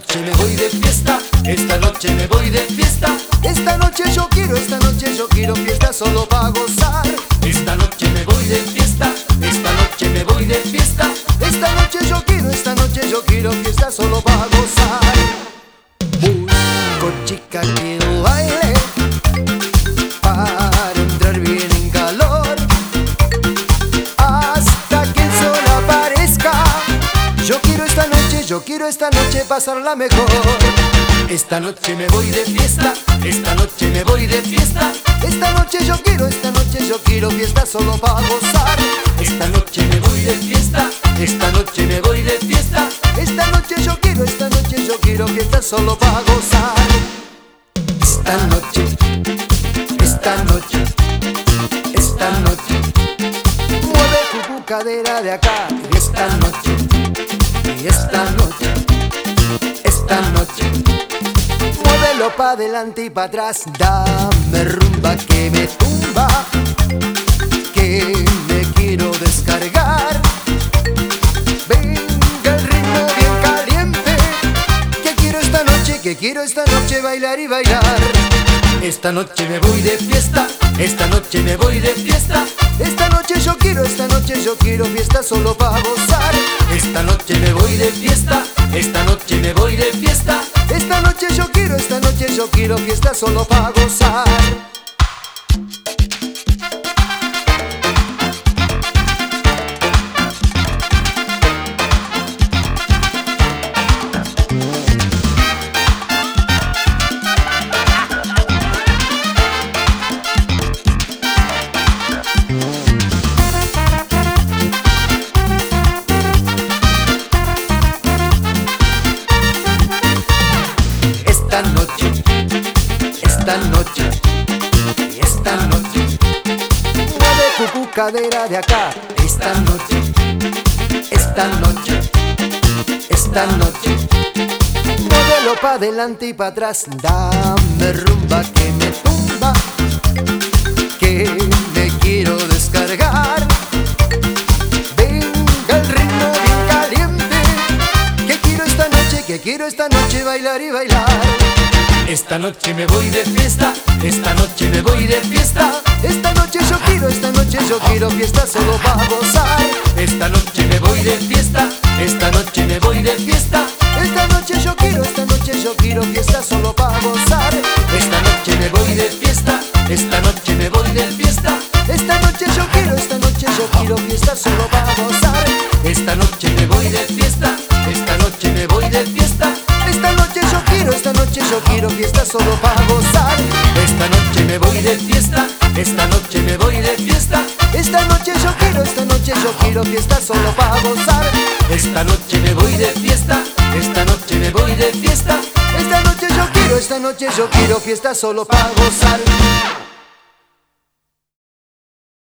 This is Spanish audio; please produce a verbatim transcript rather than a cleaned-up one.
noche me voy de fiesta, esta noche me voy de fiesta. Esta noche yo quiero, esta noche yo quiero fiesta solo para gozar. Esta noche me voy de fiesta, esta noche me voy de fiesta. Esta noche yo quiero, esta noche yo quiero fiesta solo para gozar. Busco chica que baile para entrar bien en calor hasta que el sol aparezca. Yo quiero esta noche, yo quiero esta noche pasarla mejor. Esta noche me voy de fiesta, esta noche me voy de fiesta. Esta noche yo quiero, esta noche yo quiero fiesta solo para gozar. Esta noche me voy de fiesta, esta noche me voy de fiesta. Esta noche yo quiero, esta noche yo quiero fiesta solo para gozar. Esta noche, esta noche, esta noche. Mueve tu cadera de acá. Y esta noche, y esta noche, esta noche. Muévelo pa' adelante y pa' atrás. Dame rumba que me tumba, que me quiero descargar. Venga el ritmo bien caliente, que quiero esta noche, que quiero esta noche bailar y bailar. Esta noche me voy de fiesta, esta noche me voy de fiesta. Esta noche yo quiero, esta noche yo quiero fiesta solo pa' gozar. Esta noche me voy de fiesta, esta noche me voy de fiesta. Esta noche yo quiero, esta noche yo quiero fiesta solo pa' gozar. Esta noche, esta noche, y esta noche. Mueve tu cadera de acá. Esta noche, esta noche, esta noche. Muévelo pa' adelante y pa' atrás. Dame rumba que me tumba, que me quiero descargar. Venga el ritmo bien caliente, que quiero esta noche, que quiero esta noche bailar y bailar. Esta noche me voy de fiesta, esta noche me voy de fiesta. Esta noche yo quiero, esta noche yo quiero fiesta solo pa' gozar. Esta noche me voy de fiesta, esta noche me voy de fiesta. Esta noche yo quiero, esta noche yo quiero fiesta solo pa' gozar. Esta noche me voy de fiesta, esta noche me voy de fiesta. Esta noche yo quiero, esta noche yo quiero fiesta solo pa' gozar. Esta noche me voy de fiesta, esta noche me voy de fiesta. Esta noche yo quiero, esta noche yo quiero fiesta solo pa' gozar. Esta noche me voy de fiesta, esta noche me voy de fiesta. Esta noche yo quiero, esta noche yo quiero fiesta solo pa' gozar. Esta noche me voy de fiesta, esta noche me voy de fiesta. Esta noche yo quiero, esta noche yo quiero fiesta solo pa' gozar.